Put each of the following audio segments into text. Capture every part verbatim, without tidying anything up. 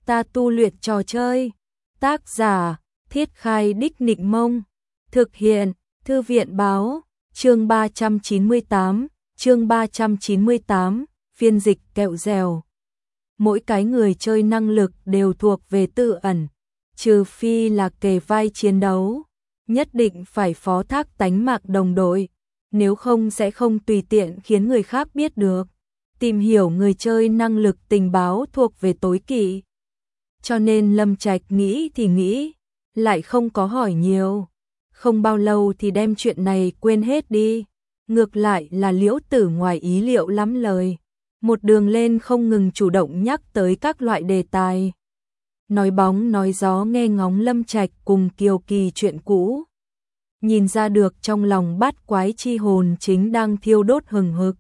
ta tu luyện trò chơi. Tác giả, Thiết Khai Đích Nịnh Mông. Thực hiện, Thư viện Báo. Chương ba trăm chín mươi tám, chương ba trăm chín mươi tám, phiên dịch kẹo dẻo. Mỗi cái người chơi năng lực đều thuộc về tự ẩn, trừ phi là kề vai chiến đấu, nhất định phải phó thác tánh mạng đồng đội, nếu không sẽ không tùy tiện khiến người khác biết được. Tìm hiểu người chơi năng lực tình báo thuộc về tối kỵ. Cho nên Lâm Trạch nghĩ thì nghĩ, lại không có hỏi nhiều. Không bao lâu thì đem chuyện này quên hết đi. Ngược lại là Liễu Tử ngoài ý liệu lắm lời. Một đường lên không ngừng chủ động nhắc tới các loại đề tài. Nói bóng nói gió nghe ngóng Lâm Trạch cùng Kiều Kỳ chuyện cũ. Nhìn ra được trong lòng bát quái chi hồn chính đang thiêu đốt hừng hực.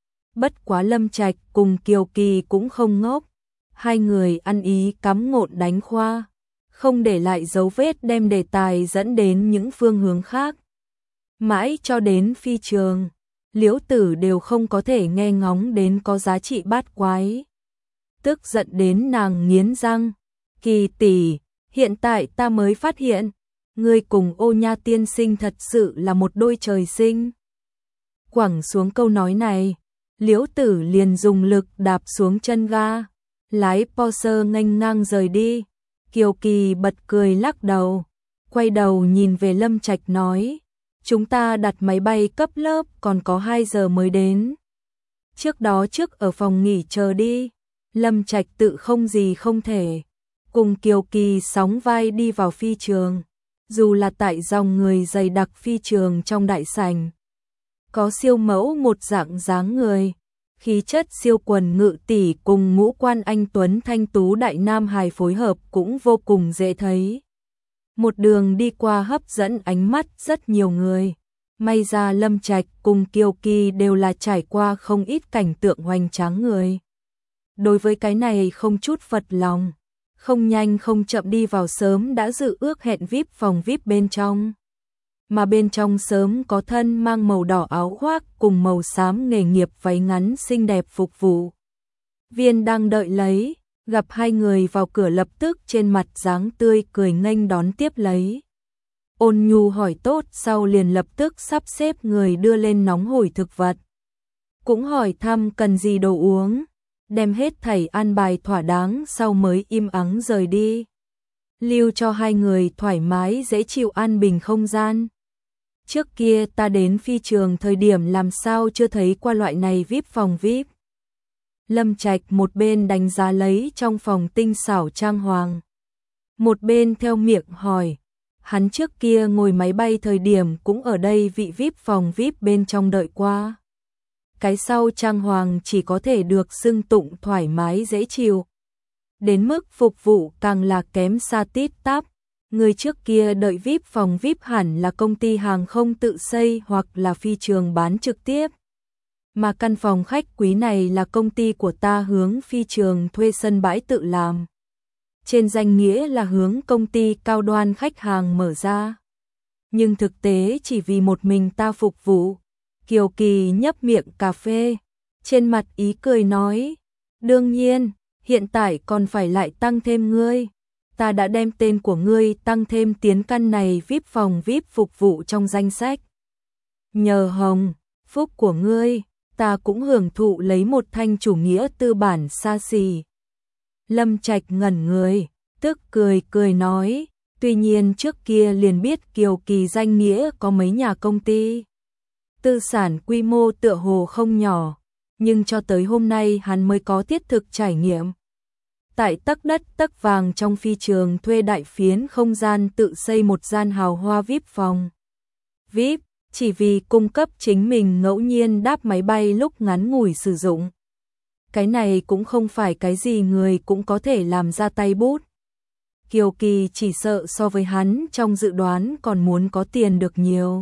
Bất quá Lâm Trạch cùng Kiều Kỳ cũng không ngốc. Hai người ăn ý cắm ngộn đánh khoa, không để lại dấu vết đem đề tài dẫn đến những phương hướng khác. Mãi cho đến phi trường, Liễu Tử đều không có thể nghe ngóng đến có giá trị bát quái. Tức giận đến nàng nghiến răng, Kỳ tỷ, hiện tại ta mới phát hiện, ngươi cùng Ô Nha tiên sinh thật sự là một đôi trời sinh. Quẳng xuống câu nói này, Liễu Tử liền dùng lực đạp xuống chân ga, lái Porsche nghênh ngang rời đi. Kiều Kỳ bật cười lắc đầu, quay đầu nhìn về Lâm Trạch nói, chúng ta đặt máy bay cấp lớp còn có hai giờ mới đến. Trước đó trước ở phòng nghỉ chờ đi. Lâm Trạch tự không gì không thể, cùng Kiều Kỳ sóng vai đi vào phi trường. Dù là tại dòng người dày đặc phi trường trong đại sảnh, có siêu mẫu một dạng dáng người, khí chất siêu quần ngự tỷ cùng ngũ quan anh tuấn thanh tú đại nam hài phối hợp cũng vô cùng dễ thấy. Một đường đi qua hấp dẫn ánh mắt rất nhiều người. May ra Lâm Trạch cùng Kiều Kỳ đều là trải qua không ít cảnh tượng hoành tráng người. Đối với cái này không chút phật lòng, không nhanh không chậm đi vào sớm đã dự ước hẹn vi ai pi phòng vi ai pi bên trong. Mà bên trong sớm có thân mang màu đỏ áo khoác cùng màu xám nghề nghiệp váy ngắn xinh đẹp phục vụ viên đang đợi lấy, gặp hai người vào cửa lập tức trên mặt dáng tươi cười nghênh đón tiếp lấy. Ôn nhu hỏi tốt sau liền lập tức sắp xếp người đưa lên nóng hổi thực vật. Cũng hỏi thăm cần gì đồ uống, đem hết thảy an bài thỏa đáng sau mới im ắng rời đi. Lưu cho hai người thoải mái dễ chịu an bình không gian. Trước kia ta đến phi trường thời điểm làm sao chưa thấy qua loại này vi ai pi phòng vi ai pi. Lâm Trạch một bên đánh giá lấy trong phòng tinh xảo trang hoàng, một bên theo miệng hỏi, hắn trước kia ngồi máy bay thời điểm cũng ở đây vị vi ai pi phòng vi ai pi bên trong đợi qua. Cái sau trang hoàng chỉ có thể được xưng tụng thoải mái dễ chịu. Đến mức phục vụ càng là kém xa tít tắp. Người trước kia đợi vi ai pi phòng vi ai pi hẳn là công ty hàng không tự xây hoặc là phi trường bán trực tiếp. Mà căn phòng khách quý này là công ty của ta hướng phi trường thuê sân bãi tự làm. Trên danh nghĩa là hướng công ty cao đoan khách hàng mở ra. Nhưng thực tế chỉ vì một mình ta phục vụ. Kiều Kỳ nhấp miệng cà phê, trên mặt ý cười nói, đương nhiên, hiện tại còn phải lại tăng thêm ngươi. Ta đã đem tên của ngươi tăng thêm tiến căn này vi ai pi phòng vi ai pi phục vụ trong danh sách. Nhờ hồng, phúc của ngươi, ta cũng hưởng thụ lấy một thanh chủ nghĩa tư bản xa xỉ. Lâm Trạch ngẩn người, tức cười cười nói, tuy nhiên trước kia liền biết Kiều Kỳ danh nghĩa có mấy nhà công ty. Tư sản quy mô tựa hồ không nhỏ, nhưng cho tới hôm nay hắn mới có thiết thực trải nghiệm. Tại tấc đất tấc vàng trong phi trường thuê đại phiến không gian tự xây một gian hào hoa vi ai pi phòng vi ai pi, chỉ vì cung cấp chính mình ngẫu nhiên đáp máy bay lúc ngắn ngủi sử dụng. Cái này cũng không phải cái gì người cũng có thể làm ra tay bút. Kiều Kỳ chỉ sợ so với hắn trong dự đoán còn muốn có tiền được nhiều.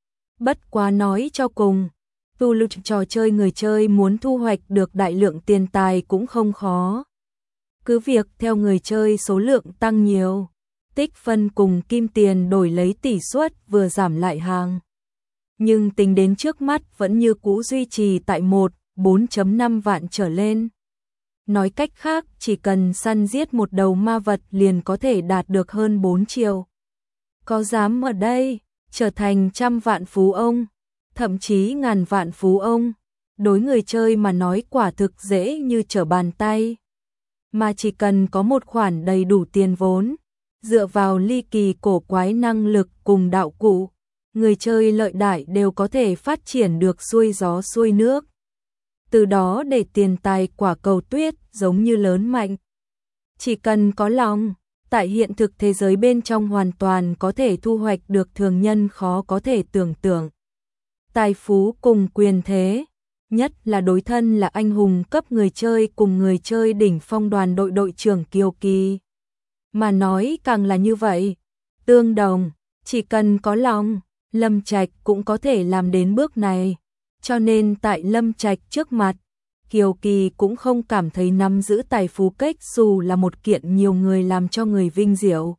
Bất quá nói cho cùng, tu luyện trò chơi người chơi muốn thu hoạch được đại lượng tiền tài cũng không khó. Cứ việc theo người chơi số lượng tăng nhiều, tích phân cùng kim tiền đổi lấy tỷ suất vừa giảm lại hàng. Nhưng tính đến trước mắt vẫn như cũ duy trì tại một, bốn phẩy năm vạn trở lên. Nói cách khác, chỉ cần săn giết một đầu ma vật liền có thể đạt được hơn bốn triệu. Có dám ở đây trở thành trăm vạn phú ông, thậm chí ngàn vạn phú ông, đối người chơi mà nói quả thực dễ như trở bàn tay. Mà chỉ cần có một khoản đầy đủ tiền vốn, dựa vào ly kỳ cổ quái năng lực cùng đạo cụ, người chơi lợi đại đều có thể phát triển được xuôi gió xuôi nước. Từ đó để tiền tài quả cầu tuyết giống như lớn mạnh. Chỉ cần có lòng, tại hiện thực thế giới bên trong hoàn toàn có thể thu hoạch được thường nhân khó có thể tưởng tượng. Tài phú cùng quyền thế, nhất là đối thân là anh hùng cấp người chơi cùng người chơi đỉnh phong đoàn đội đội trưởng Kiều Kỳ. Mà nói càng là như vậy, tương đồng, chỉ cần có lòng, Lâm Trạch cũng có thể làm đến bước này. Cho nên tại Lâm Trạch trước mặt, Kiều Kỳ cũng không cảm thấy nắm giữ tài phú cách dù là một kiện nhiều người làm cho người vinh diệu.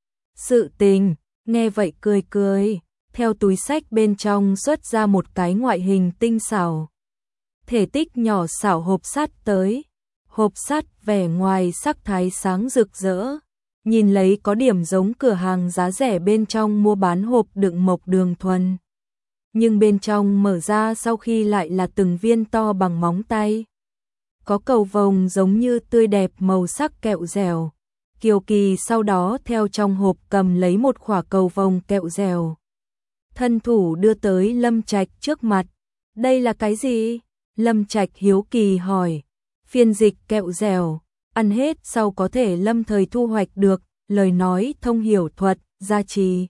Sự tình, nghe vậy cười cười, theo túi sách bên trong xuất ra một cái ngoại hình tinh xảo. Thể tích nhỏ xảo hộp sắt tới, hộp sắt vẻ ngoài sắc thái sáng rực rỡ, nhìn lấy có điểm giống cửa hàng giá rẻ bên trong mua bán hộp đựng mộc đường thuần. Nhưng bên trong mở ra sau khi lại là từng viên to bằng móng tay. Có cầu vồng giống như tươi đẹp màu sắc kẹo dẻo. Kiều Kỳ sau đó theo trong hộp cầm lấy một quả cầu vồng kẹo dẻo. Thân thủ đưa tới Lâm Trạch trước mặt. Đây là cái gì? Lâm Trạch hiếu kỳ hỏi. Phiên dịch kẹo dẻo, ăn hết sau có thể lâm thời thu hoạch được, lời nói thông hiểu thuật, gia trì.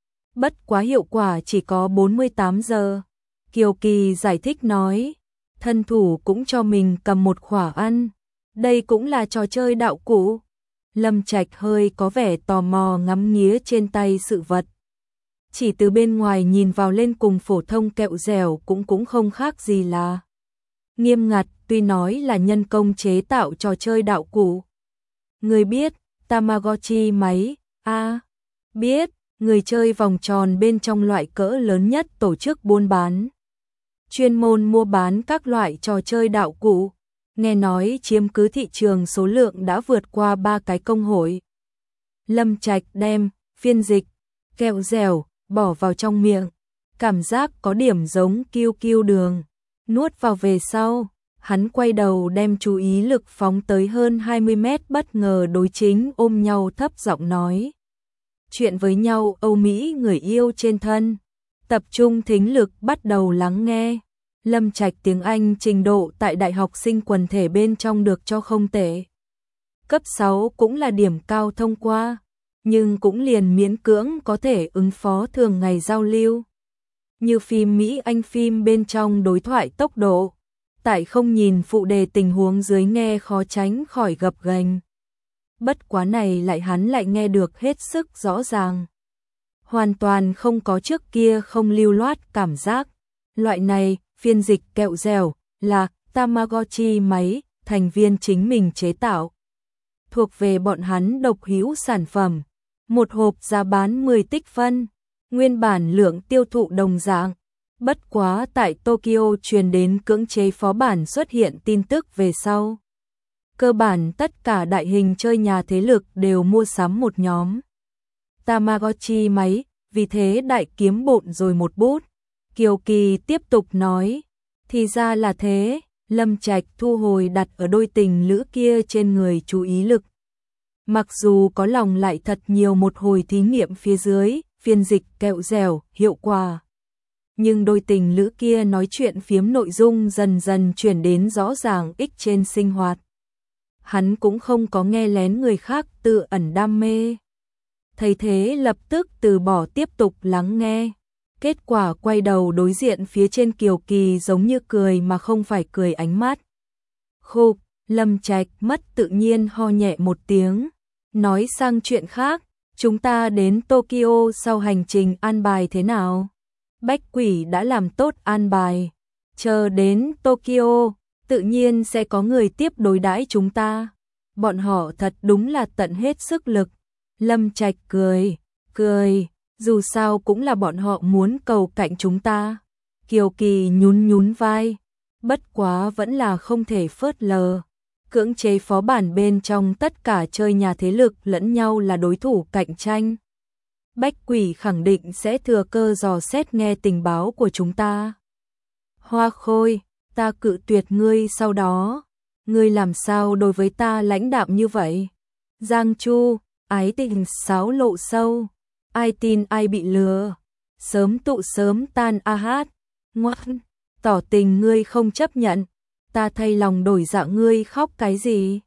Bất quá hiệu quả chỉ có bốn mươi tám giờ. Kiều Kỳ giải thích nói, thân thủ cũng cho mình cầm một quả ăn. Đây cũng là trò chơi đạo cụ. Lâm Trạch hơi có vẻ tò mò ngắm nghía trên tay sự vật. Chỉ từ bên ngoài nhìn vào lên cùng phổ thông kẹo dẻo cũng cũng không khác gì là nghiêm ngặt, tuy nói là nhân công chế tạo trò chơi đạo cụ. Người biết Tamagotchi máy? A, à, biết. Người chơi vòng tròn bên trong loại cỡ lớn nhất tổ chức buôn bán. Chuyên môn mua bán các loại trò chơi đạo cụ. Nghe nói chiếm cứ thị trường số lượng đã vượt qua ba cái công hội. Lâm Trạch đem phiên dịch kẹo dẻo bỏ vào trong miệng, cảm giác có điểm giống kiêu kiêu đường. Nuốt vào về sau, hắn quay đầu đem chú ý lực phóng tới hơn hai mươi mét, bất ngờ đối chính ôm nhau thấp giọng nói chuyện với nhau Âu Mỹ người yêu trên thân. Tập trung thính lực bắt đầu lắng nghe. Lâm Trạch tiếng Anh trình độ tại đại học sinh quần thể bên trong được cho không tệ. Cấp sáu cũng là điểm cao thông qua, nhưng cũng liền miễn cưỡng có thể ứng phó thường ngày giao lưu. Như phim Mỹ Anh phim bên trong đối thoại tốc độ, tại không nhìn phụ đề tình huống dưới nghe khó tránh khỏi gập ghềnh. Bất quá này lại hắn lại nghe được hết sức rõ ràng. Hoàn toàn không có trước kia không lưu loát cảm giác. Loại này, phiên dịch kẹo dẻo, là Tamagotchi máy, thành viên chính mình chế tạo. Thuộc về bọn hắn độc hữu sản phẩm. Một hộp giá bán mười tích phân. Nguyên bản lượng tiêu thụ đồng dạng. Bất quá tại Tokyo truyền đến cưỡng chế phó bản xuất hiện tin tức về sau. Cơ bản tất cả đại hình chơi nhà thế lực đều mua sắm một nhóm Tamagotchi máy, vì thế đại kiếm bộn rồi một bút. Kiều Kỳ tiếp tục nói, thì ra là thế. Lâm Trạch thu hồi đặt ở đôi tình lữ kia trên người chú ý lực. Mặc dù có lòng lại thật nhiều một hồi thí nghiệm phía dưới, phiên dịch kẹo dẻo, hiệu quả. Nhưng đôi tình lữ kia nói chuyện phiếm nội dung dần dần chuyển đến rõ ràng ích trên sinh hoạt. Hắn cũng không có nghe lén người khác tự ẩn đam mê. Thấy thế lập tức từ bỏ tiếp tục lắng nghe. Kết quả quay đầu đối diện phía trên Kiều Kỳ giống như cười mà không phải cười ánh mắt. Khục, Lâm Trạch mất tự nhiên ho nhẹ một tiếng. Nói sang chuyện khác, chúng ta đến Tokyo sau hành trình an bài thế nào? Bách Quỷ đã làm tốt an bài. Chờ đến Tokyo, tự nhiên sẽ có người tiếp đối đãi chúng ta. Bọn họ thật đúng là tận hết sức lực. Lâm Trạch cười, cười, dù sao cũng là bọn họ muốn cầu cạnh chúng ta. Kiều Kỳ nhún nhún vai, bất quá vẫn là không thể phớt lờ. cưỡng chế phó bản bên trong tất cả chơi nhà thế lực lẫn nhau là đối thủ cạnh tranh. Bách Quỷ khẳng định sẽ thừa cơ dò xét nghe tình báo của chúng ta. Hoa Khôi, ta cự tuyệt ngươi sau đó. Ngươi làm sao đối với ta lãnh đạm như vậy? Giang Chu, ái tình xáo lộ sâu. Ai tin ai bị lừa. Sớm tụ sớm tan a hát. Ngoan, tỏ tình ngươi không chấp nhận. Ta thay lòng đổi dạ ngươi khóc cái gì?